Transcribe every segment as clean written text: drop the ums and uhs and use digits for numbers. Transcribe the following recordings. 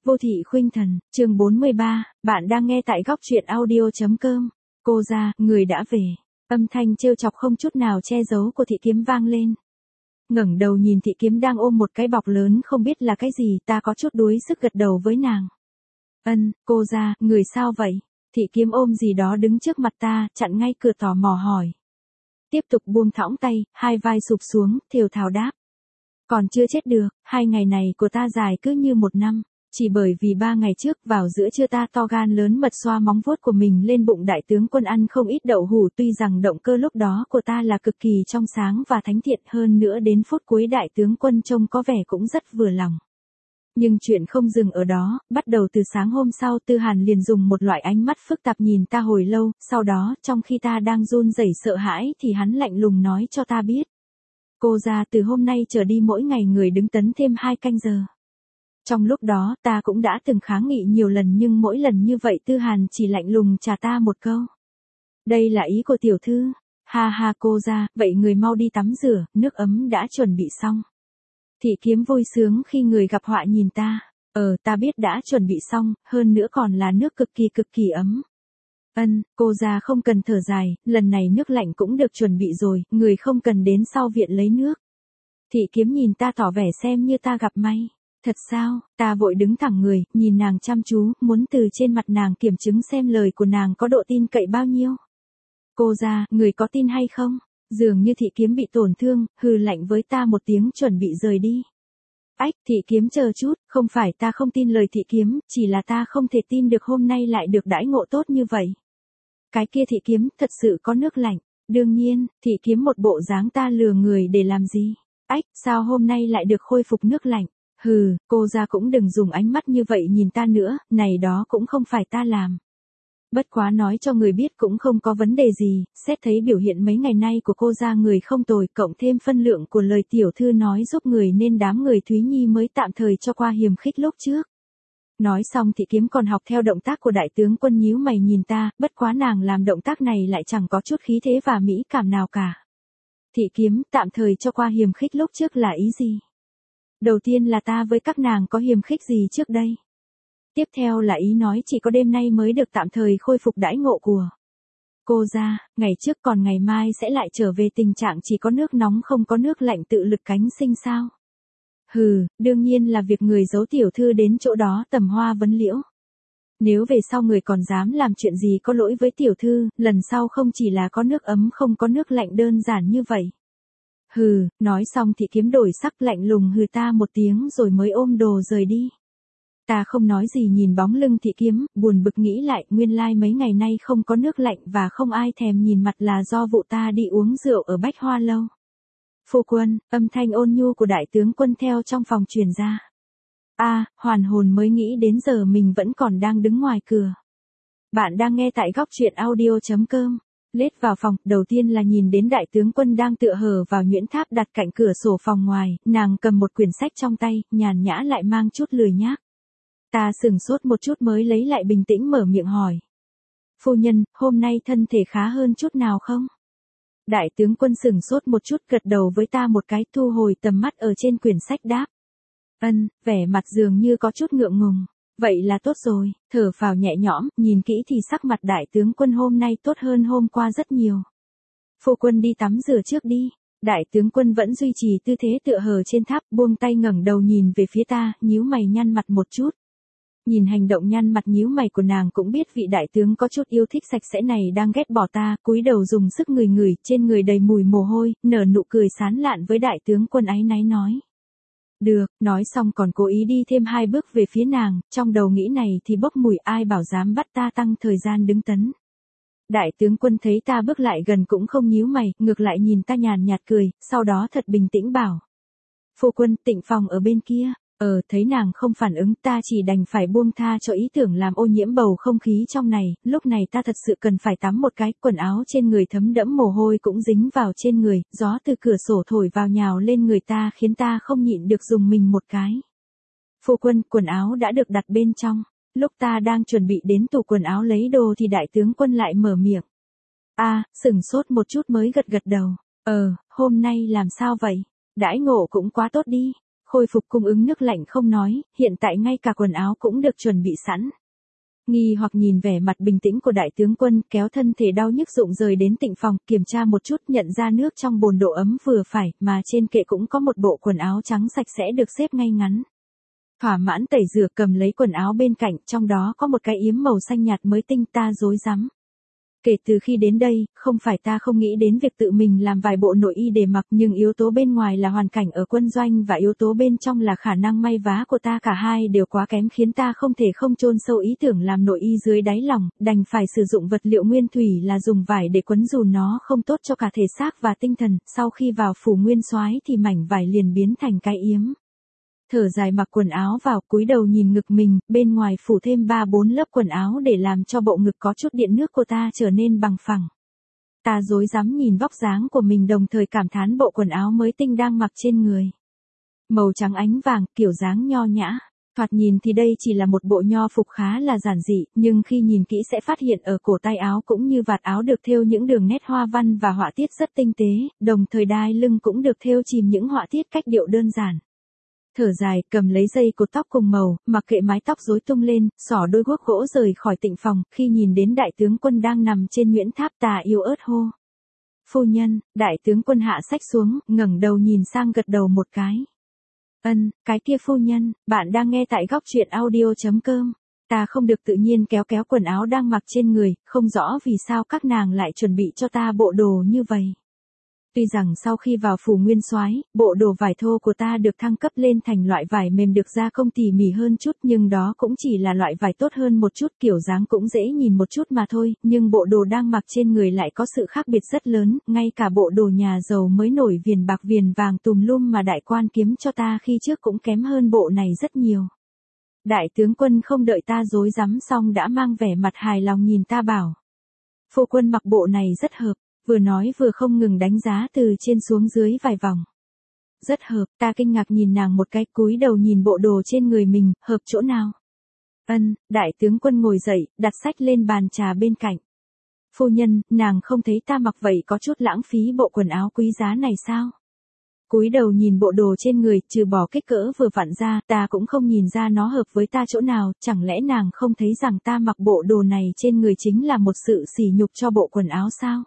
Vô thị khuynh thần, chương 43, bạn đang nghe tại góc truyện audio.com. Cô ra, người đã về. Âm thanh trêu chọc không chút nào che giấu của Thị Kiếm vang lên. Ngẩng đầu nhìn Thị Kiếm đang ôm một cái bọc lớn không biết là cái gì, ta có chút đuối sức gật đầu với nàng. Cô ra, người sao vậy? Thị Kiếm ôm gì đó đứng trước mặt ta, chặn ngay cửa tò mò hỏi. Tiếp tục buông thõng tay, hai vai sụp xuống, thều thào đáp. Còn chưa chết được, 2 ngày này của ta dài cứ như 1 năm. Chỉ bởi vì 3 ngày trước vào giữa trưa ta to gan lớn mật xoa móng vuốt của mình lên bụng đại tướng quân ăn không ít đậu hủ, tuy rằng động cơ lúc đó của ta là cực kỳ trong sáng và thánh thiện, hơn nữa đến phút cuối đại tướng quân trông có vẻ cũng rất vừa lòng. Nhưng chuyện không dừng ở đó, bắt đầu từ sáng hôm sau Tư Hàn liền dùng một loại ánh mắt phức tạp nhìn ta hồi lâu, sau đó trong khi ta đang run rẩy sợ hãi thì hắn lạnh lùng nói cho ta biết. Cô ra, từ hôm nay trở đi mỗi ngày người đứng tấn thêm 2 canh giờ. Trong lúc đó ta cũng đã từng kháng nghị nhiều lần nhưng mỗi lần như vậy Tư Hàn chỉ lạnh lùng trả ta một câu. Đây là ý của tiểu thư. Ha ha, cô ra, vậy người mau đi tắm rửa, nước ấm đã chuẩn bị xong. Thị Kiếm vui sướng khi người gặp họa nhìn ta. Ta biết đã chuẩn bị xong, hơn nữa còn là nước cực kỳ ấm. Cô ra không cần thở dài, lần này nước lạnh cũng được chuẩn bị rồi, người không cần đến sau viện lấy nước. Thị Kiếm nhìn ta tỏ vẻ xem như ta gặp may. Thật sao? Ta vội đứng thẳng người, nhìn nàng chăm chú, muốn từ trên mặt nàng kiểm chứng xem lời của nàng có độ tin cậy bao nhiêu. Cô ra, người có tin hay không? Dường như Thị Kiếm bị tổn thương, hừ lạnh với ta một tiếng chuẩn bị rời đi. Ách, Thị Kiếm chờ chút, không phải ta không tin lời Thị Kiếm, chỉ là ta không thể tin được hôm nay lại được đãi ngộ tốt như vậy. Cái kia Thị Kiếm thật sự có nước lạnh. Đương nhiên, Thị Kiếm một bộ dáng ta lừa người để làm gì? Ách, sao hôm nay lại được khôi phục nước lạnh? Hừ, cô ra cũng đừng dùng ánh mắt như vậy nhìn ta nữa, này đó cũng không phải ta làm. Bất quá nói cho người biết cũng không có vấn đề gì, xét thấy biểu hiện mấy ngày nay của cô ra người không tồi, cộng thêm phân lượng của lời tiểu thư nói giúp người nên đám người Thúy Nhi mới tạm thời cho qua hiềm khích lúc trước. Nói xong Thị Kiếm còn học theo động tác của đại tướng quân nhíu mày nhìn ta, bất quá nàng làm động tác này lại chẳng có chút khí thế và mỹ cảm nào cả. Thị Kiếm, tạm thời cho qua hiềm khích lúc trước là ý gì? Đầu tiên là ta với các nàng có hiềm khích gì trước đây? Tiếp theo là ý nói chỉ có đêm nay mới được tạm thời khôi phục đãi ngộ của cô ra, ngày trước còn ngày mai sẽ lại trở về tình trạng chỉ có nước nóng không có nước lạnh tự lực cánh sinh sao? Hừ, đương nhiên là việc người giấu tiểu thư đến chỗ đó tầm hoa vấn liễu. Nếu về sau người còn dám làm chuyện gì có lỗi với tiểu thư, lần sau không chỉ là có nước ấm không có nước lạnh đơn giản như vậy. Hừ, nói xong Thị Kiếm đổi sắc lạnh lùng hừ ta một tiếng rồi mới ôm đồ rời đi. Ta không nói gì nhìn bóng lưng Thị Kiếm, buồn bực nghĩ lại, nguyên lai mấy ngày nay không có nước lạnh và không ai thèm nhìn mặt là do vụ ta đi uống rượu ở Bách Hoa Lâu. Phu quân, âm thanh ôn nhu của đại tướng quân theo trong phòng truyền ra. Hoàn hồn mới nghĩ đến giờ mình vẫn còn đang đứng ngoài cửa. Bạn đang nghe tại góc truyện audio.com. Lết vào phòng, đầu tiên là nhìn đến đại tướng quân đang tựa hờ vào nhuyễn tháp đặt cạnh cửa sổ phòng ngoài, nàng cầm một quyển sách trong tay, nhàn nhã lại mang chút lười nhác. Ta sửng sốt một chút mới lấy lại bình tĩnh mở miệng hỏi. Phu nhân, hôm nay thân thể khá hơn chút nào không? Đại tướng quân sửng sốt một chút gật đầu với ta một cái thu hồi tầm mắt ở trên quyển sách đáp. Vẻ mặt dường như có chút ngượng ngùng. Vậy là tốt rồi, thở phào nhẹ nhõm, nhìn kỹ thì sắc mặt đại tướng quân hôm nay tốt hơn hôm qua rất nhiều. Phu quân đi tắm rửa trước đi. Đại tướng quân vẫn duy trì tư thế tựa hờ trên tháp, buông tay ngẩng đầu nhìn về phía ta, nhíu mày nhăn mặt một chút. Nhìn hành động nhăn mặt nhíu mày của nàng cũng biết vị đại tướng có chút yêu thích sạch sẽ này đang ghét bỏ ta, cúi đầu dùng sức ngửi, trên người đầy mùi mồ hôi, nở nụ cười sán lạn với đại tướng quân áy náy nói. Được, nói xong còn cố ý đi thêm 2 bước về phía nàng, trong đầu nghĩ này thì bốc mùi ai bảo dám bắt ta tăng thời gian đứng tấn. Đại tướng quân thấy ta bước lại gần cũng không nhíu mày, ngược lại nhìn ta nhàn nhạt cười, sau đó thật bình tĩnh bảo. Phu quân, Tịnh phòng ở bên kia. Thấy nàng không phản ứng ta chỉ đành phải buông tha cho ý tưởng làm ô nhiễm bầu không khí trong này, lúc này ta thật sự cần phải tắm một cái, quần áo trên người thấm đẫm mồ hôi cũng dính vào trên người, gió từ cửa sổ thổi vào nhào lên người ta khiến ta không nhịn được dùng mình một cái. Phu quân, quần áo đã được đặt bên trong, lúc ta đang chuẩn bị đến tủ quần áo lấy đồ thì đại tướng quân lại mở miệng. Sửng sốt một chút mới gật đầu. Hôm nay làm sao vậy? Đãi ngộ cũng quá tốt đi. khôi phục cung ứng nước lạnh không nói, hiện tại ngay cả quần áo cũng được chuẩn bị sẵn. Nghi hoặc nhìn vẻ mặt bình tĩnh của đại tướng quân, kéo thân thể đau nhức rụng rời đến tịnh phòng, kiểm tra một chút, nhận ra nước trong bồn độ ấm vừa phải, mà trên kệ cũng có một bộ quần áo trắng sạch sẽ được xếp ngay ngắn. Thỏa mãn tẩy rửa, cầm lấy quần áo bên cạnh, trong đó có một cái yếm màu xanh nhạt mới tinh. Ta rối rắm. Kể từ khi đến đây, không phải ta không nghĩ đến việc tự mình làm vài bộ nội y để mặc, nhưng yếu tố bên ngoài là hoàn cảnh ở quân doanh và yếu tố bên trong là khả năng may vá của ta, cả hai đều quá kém khiến ta không thể không chôn sâu ý tưởng làm nội y dưới đáy lòng, đành phải sử dụng vật liệu nguyên thủy là dùng vải để quấn, dù nó không tốt cho cả thể xác và tinh thần. Sau khi vào phủ nguyên soái thì mảnh vải liền biến thành cái yếm. Thở dài mặc quần áo vào, cúi đầu nhìn ngực mình, bên ngoài phủ thêm 3-4 lớp quần áo để làm cho bộ ngực có chút điện nước của ta trở nên bằng phẳng. Ta rối rắm nhìn vóc dáng của mình, đồng thời cảm thán bộ quần áo mới tinh đang mặc trên người. Màu trắng ánh vàng, kiểu dáng nho nhã. Thoạt nhìn thì đây chỉ là một bộ nho phục khá là giản dị, nhưng khi nhìn kỹ sẽ phát hiện ở cổ tay áo cũng như vạt áo được thêu những đường nét hoa văn và họa tiết rất tinh tế, đồng thời đai lưng cũng được thêu chìm những họa tiết cách điệu đơn giản. Thở dài, cầm lấy dây cột tóc cùng màu, mặc kệ mái tóc rối tung lên, xỏ đôi guốc gỗ rời khỏi tịnh phòng, khi nhìn đến đại tướng quân đang nằm trên nhuyễn tháp, ta yếu ớt hô. Phu nhân. Đại tướng quân hạ sách xuống, ngẩng đầu nhìn sang gật đầu một cái. Ân, cái kia phu nhân, bạn đang nghe tại góc truyện audio.com. Ta không được tự nhiên kéo quần áo đang mặc trên người, không rõ vì sao các nàng lại chuẩn bị cho ta bộ đồ như vậy. Tuy rằng sau khi vào phủ nguyên soái, bộ đồ vải thô của ta được thăng cấp lên thành loại vải mềm được gia công tỉ mỉ hơn chút, nhưng đó cũng chỉ là loại vải tốt hơn một chút, kiểu dáng cũng dễ nhìn một chút mà thôi, nhưng bộ đồ đang mặc trên người lại có sự khác biệt rất lớn, ngay cả bộ đồ nhà giàu mới nổi viền bạc viền vàng tùm lum mà đại quan kiếm cho ta khi trước cũng kém hơn bộ này rất nhiều. Đại tướng quân không đợi ta rối rắm xong đã mang vẻ mặt hài lòng nhìn ta bảo. Phu quân mặc bộ này rất hợp. Vừa nói vừa không ngừng đánh giá từ trên xuống dưới vài vòng. Rất hợp, ta kinh ngạc nhìn nàng một cái, cúi đầu nhìn bộ đồ trên người mình, hợp chỗ nào? Ân, đại tướng quân ngồi dậy, đặt sách lên bàn trà bên cạnh. Phu nhân, nàng không thấy ta mặc vậy có chút lãng phí bộ quần áo quý giá này sao? Cúi đầu nhìn bộ đồ trên người, trừ bỏ kích cỡ vừa vặn ra, ta cũng không nhìn ra nó hợp với ta chỗ nào, chẳng lẽ nàng không thấy rằng ta mặc bộ đồ này trên người chính là một sự sỉ nhục cho bộ quần áo sao?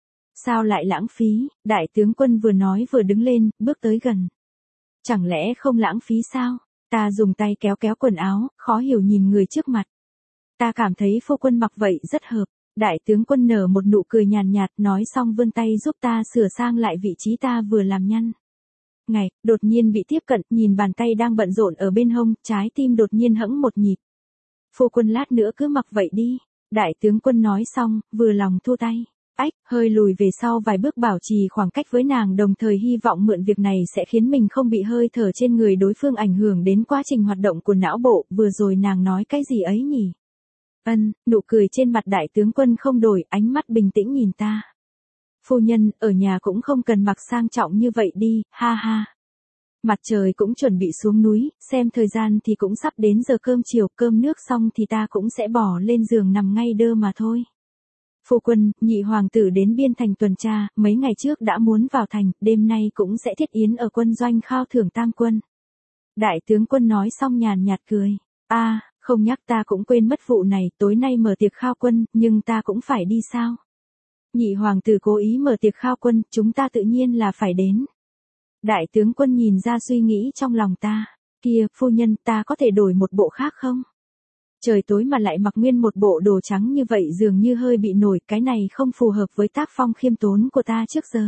Sao lại lãng phí? Đại tướng quân vừa nói vừa đứng lên, bước tới gần. Chẳng lẽ không lãng phí sao? Ta dùng tay kéo quần áo, khó hiểu nhìn người trước mặt. Ta cảm thấy phu quân mặc vậy rất hợp. Đại tướng quân nở một nụ cười nhàn nhạt, nói xong vươn tay giúp ta sửa sang lại vị trí ta vừa làm nhăn. Ngày, đột nhiên bị tiếp cận, nhìn bàn tay đang bận rộn ở bên hông, trái tim đột nhiên hẫng một nhịp. Phu quân lát nữa cứ mặc vậy đi. Đại tướng quân nói xong, vừa lòng thu tay. Ách, hơi lùi về sau vài bước bảo trì khoảng cách với nàng, đồng thời hy vọng mượn việc này sẽ khiến mình không bị hơi thở trên người đối phương ảnh hưởng đến quá trình hoạt động của não bộ. Vừa rồi nàng nói cái gì ấy nhỉ? Ân, nụ cười trên mặt đại tướng quân không đổi, ánh mắt bình tĩnh nhìn ta. Phu nhân, ở nhà cũng không cần mặc sang trọng như vậy đi, ha ha. Mặt trời cũng chuẩn bị xuống núi, xem thời gian thì cũng sắp đến giờ cơm chiều, cơm nước xong thì ta cũng sẽ bỏ lên giường nằm ngay đơ mà thôi. Phu quân, nhị hoàng tử đến biên thành tuần tra, mấy ngày trước đã muốn vào thành, đêm nay cũng sẽ thiết yến ở quân doanh khao thưởng tam quân. Đại tướng quân nói xong nhàn nhạt cười. Không nhắc ta cũng quên mất vụ này, tối nay mở tiệc khao quân, nhưng ta cũng phải đi sao? Nhị hoàng tử cố ý mở tiệc khao quân, chúng ta tự nhiên là phải đến. Đại tướng quân nhìn ra suy nghĩ trong lòng ta. Kia, phu nhân, ta có thể đổi một bộ khác không? Trời tối mà lại mặc nguyên một bộ đồ trắng như vậy dường như hơi bị nổi, cái này không phù hợp với tác phong khiêm tốn của ta trước giờ.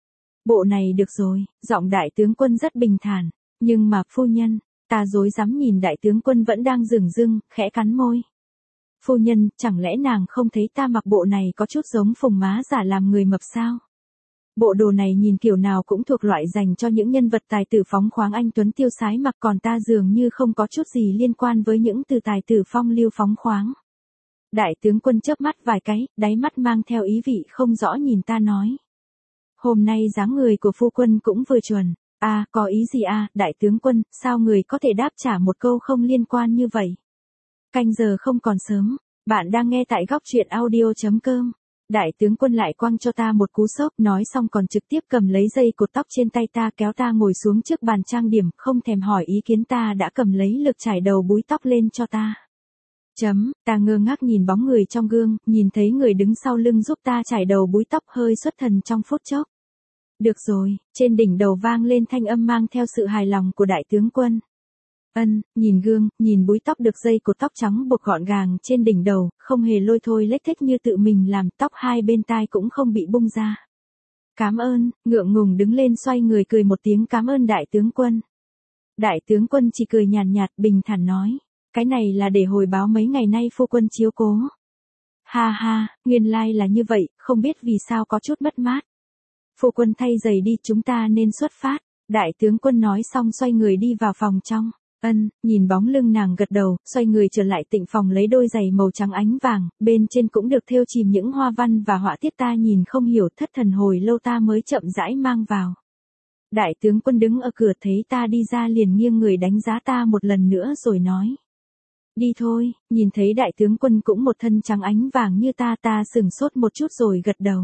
Bộ này được rồi, giọng đại tướng quân rất bình thản, nhưng mà phu nhân, ta rối rắm nhìn đại tướng quân vẫn đang dửng dưng, khẽ cắn môi. Phu nhân, chẳng lẽ nàng không thấy ta mặc bộ này có chút giống phùng má giả làm người mập sao? Bộ đồ này nhìn kiểu nào cũng thuộc loại dành cho những nhân vật tài tử phóng khoáng anh tuấn tiêu sái mặc, còn ta dường như không có chút gì liên quan với những từ tài tử phong lưu phóng khoáng. Đại tướng quân chớp mắt vài cái, đáy mắt mang theo ý vị không rõ nhìn ta nói. Hôm nay dáng người của phu quân cũng vừa chuẩn. Có ý gì đại tướng quân, sao người có thể đáp trả một câu không liên quan như vậy? Canh giờ không còn sớm, bạn đang nghe tại góc truyện audio.com. Đại tướng quân lại quăng cho ta một cú sốc, nói xong còn trực tiếp cầm lấy dây cột tóc trên tay ta kéo ta ngồi xuống trước bàn trang điểm, không thèm hỏi ý kiến ta đã cầm lấy lược chải đầu búi tóc lên cho ta. Ta ngơ ngác nhìn bóng người trong gương, nhìn thấy người đứng sau lưng giúp ta chải đầu búi tóc hơi xuất thần trong phút chốc. Được rồi, trên đỉnh đầu vang lên thanh âm mang theo sự hài lòng của đại tướng quân. Nhìn gương, nhìn búi tóc được dây cột tóc trắng buộc gọn gàng trên đỉnh đầu, không hề lôi thôi lết thết như tự mình làm, tóc hai bên tai cũng không bị bung ra. Cảm ơn, ngượng ngùng đứng lên xoay người cười một tiếng cảm ơn đại tướng quân. Đại tướng quân chỉ cười nhàn nhạt bình thản nói, cái này là để hồi báo mấy ngày nay phu quân chiếu cố. Ha ha, nguyên lai là như vậy, không biết vì sao có chút mất mát. Phu quân thay giày đi, chúng ta nên xuất phát. Đại tướng quân nói xong xoay người đi vào phòng trong. Nhìn bóng lưng nàng gật đầu, xoay người trở lại tịnh phòng lấy đôi giày màu trắng ánh vàng, bên trên cũng được thêu chìm những hoa văn và họa tiết ta nhìn không hiểu, thất thần hồi lâu ta mới chậm rãi mang vào. Đại tướng quân đứng ở cửa thấy ta đi ra liền nghiêng người đánh giá ta một lần nữa rồi nói. Đi thôi, nhìn thấy đại tướng quân cũng một thân trắng ánh vàng như ta sửng sốt một chút rồi gật đầu.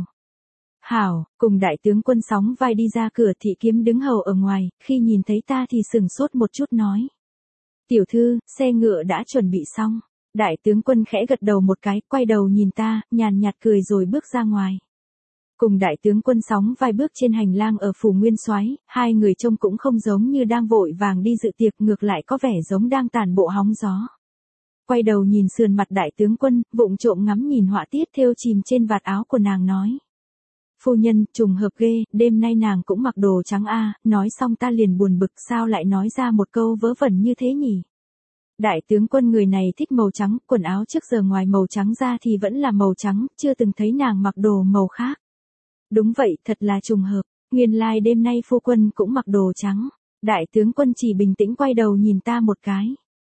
Hảo, cùng đại tướng quân sóng vai đi ra cửa. Thị Kiếm đứng hầu ở ngoài, khi nhìn thấy ta thì sửng sốt một chút nói. Tiểu thư, xe ngựa đã chuẩn bị xong. Đại tướng quân khẽ gật đầu một cái, quay đầu nhìn ta, nhàn nhạt cười rồi bước ra ngoài. Cùng đại tướng quân sóng vai bước trên hành lang ở phủ Nguyên Soái, hai người trông cũng không giống như đang vội vàng đi dự tiệc, ngược lại có vẻ giống đang tản bộ hóng gió. Quay đầu nhìn sườn mặt đại tướng quân, vụng trộm ngắm nhìn họa tiết thêu chìm trên vạt áo của nàng nói. Phu nhân, trùng hợp ghê, đêm nay nàng cũng mặc đồ trắng a. Nói xong ta liền buồn bực, sao lại nói ra một câu vớ vẩn như thế nhỉ? Đại tướng quân người này thích màu trắng, quần áo trước giờ ngoài màu trắng ra thì vẫn là màu trắng, chưa từng thấy nàng mặc đồ màu khác. Đúng vậy, thật là trùng hợp, nguyên lai đêm nay phu quân cũng mặc đồ trắng. Đại tướng quân chỉ bình tĩnh quay đầu nhìn ta một cái.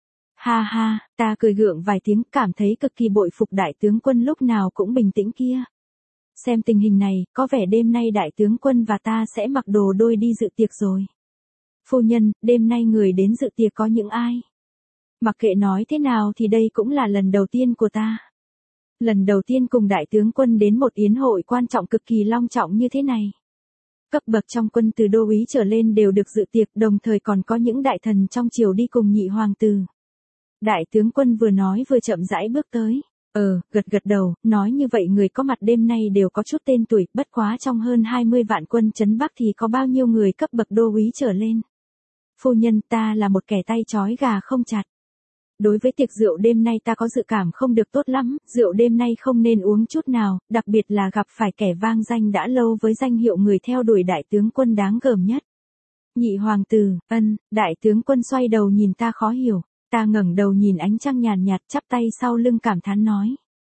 Ha ha, ta cười gượng vài tiếng, cảm thấy cực kỳ bội phục đại tướng quân lúc nào cũng bình tĩnh kia. Xem tình hình này, có vẻ đêm nay đại tướng quân và ta sẽ mặc đồ đôi đi dự tiệc rồi. Phu nhân, đêm nay người đến dự tiệc có những ai? Mặc kệ nói thế nào thì đây cũng là lần đầu tiên của ta. Lần đầu tiên cùng đại tướng quân đến một yến hội quan trọng cực kỳ long trọng như thế này. Cấp bậc trong quân từ đô úy trở lên đều được dự tiệc, đồng thời còn có những đại thần trong triều đi cùng nhị hoàng tử. Đại tướng quân vừa nói vừa chậm rãi bước tới. Gật đầu, nói như vậy người có mặt đêm nay đều có chút tên tuổi, bất quá trong hơn 20 vạn quân trấn Bắc thì có bao nhiêu người cấp bậc đô úy trở lên. Phu nhân, ta là một kẻ tay trói gà không chặt. Đối với tiệc rượu đêm nay ta có dự cảm không được tốt lắm, rượu đêm nay không nên uống chút nào, đặc biệt là gặp phải kẻ vang danh đã lâu với danh hiệu người theo đuổi đại tướng quân đáng gờm nhất. Nhị hoàng tử, đại tướng quân xoay đầu nhìn ta khó hiểu. Ta ngẩng đầu nhìn ánh trăng nhàn nhạt, chắp tay sau lưng cảm thán nói.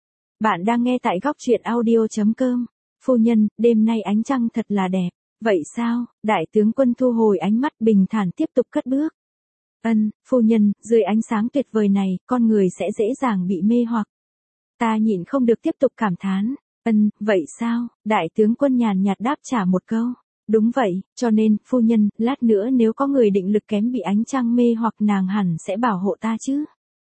Bạn đang nghe tại góc truyện audio.com. Phu nhân, đêm nay ánh trăng thật là đẹp. Vậy sao? Đại tướng quân thu hồi ánh mắt bình thản tiếp tục cất bước. Phu nhân, dưới ánh sáng tuyệt vời này, con người sẽ dễ dàng bị mê hoặc. Ta nhịn không được tiếp tục cảm thán. Vậy sao? Đại tướng quân nhàn nhạt đáp trả một câu. Đúng vậy, cho nên, phu nhân, lát nữa nếu có người định lực kém bị ánh trăng mê hoặc nàng hẳn sẽ bảo hộ ta chứ.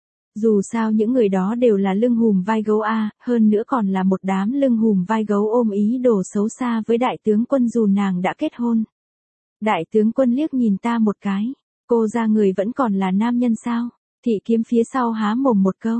Dù sao những người đó đều là lưng hùm vai gấu a, hơn nữa còn là một đám lưng hùm vai gấu ôm ý đồ xấu xa với đại tướng quân dù nàng đã kết hôn. Đại tướng quân liếc nhìn ta một cái, cô ra người vẫn còn là nam nhân sao? Thị Kiếm phía sau há mồm một câu.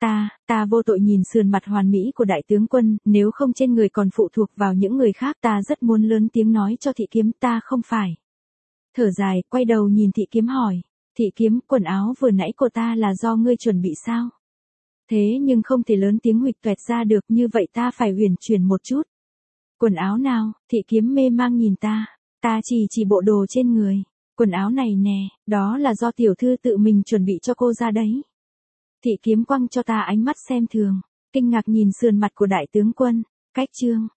Ta vô tội nhìn sườn mặt hoàn mỹ của đại tướng quân, nếu không trên người còn phụ thuộc vào những người khác ta rất muốn lớn tiếng nói cho Thị Kiếm ta không phải. Thở dài, quay đầu nhìn Thị Kiếm hỏi, Thị Kiếm, quần áo vừa nãy của ta là do ngươi chuẩn bị sao? Thế nhưng không thể lớn tiếng huỵch toẹt ra được, như vậy ta phải uyển chuyển một chút. Quần áo nào? Thị Kiếm mê mang nhìn ta chỉ bộ đồ trên người. Quần áo này nè, đó là do tiểu thư tự mình chuẩn bị cho cô ra đấy. Thị Kiếm quăng cho ta ánh mắt xem thường, kinh ngạc nhìn sườn mặt của đại tướng quân. Cách chương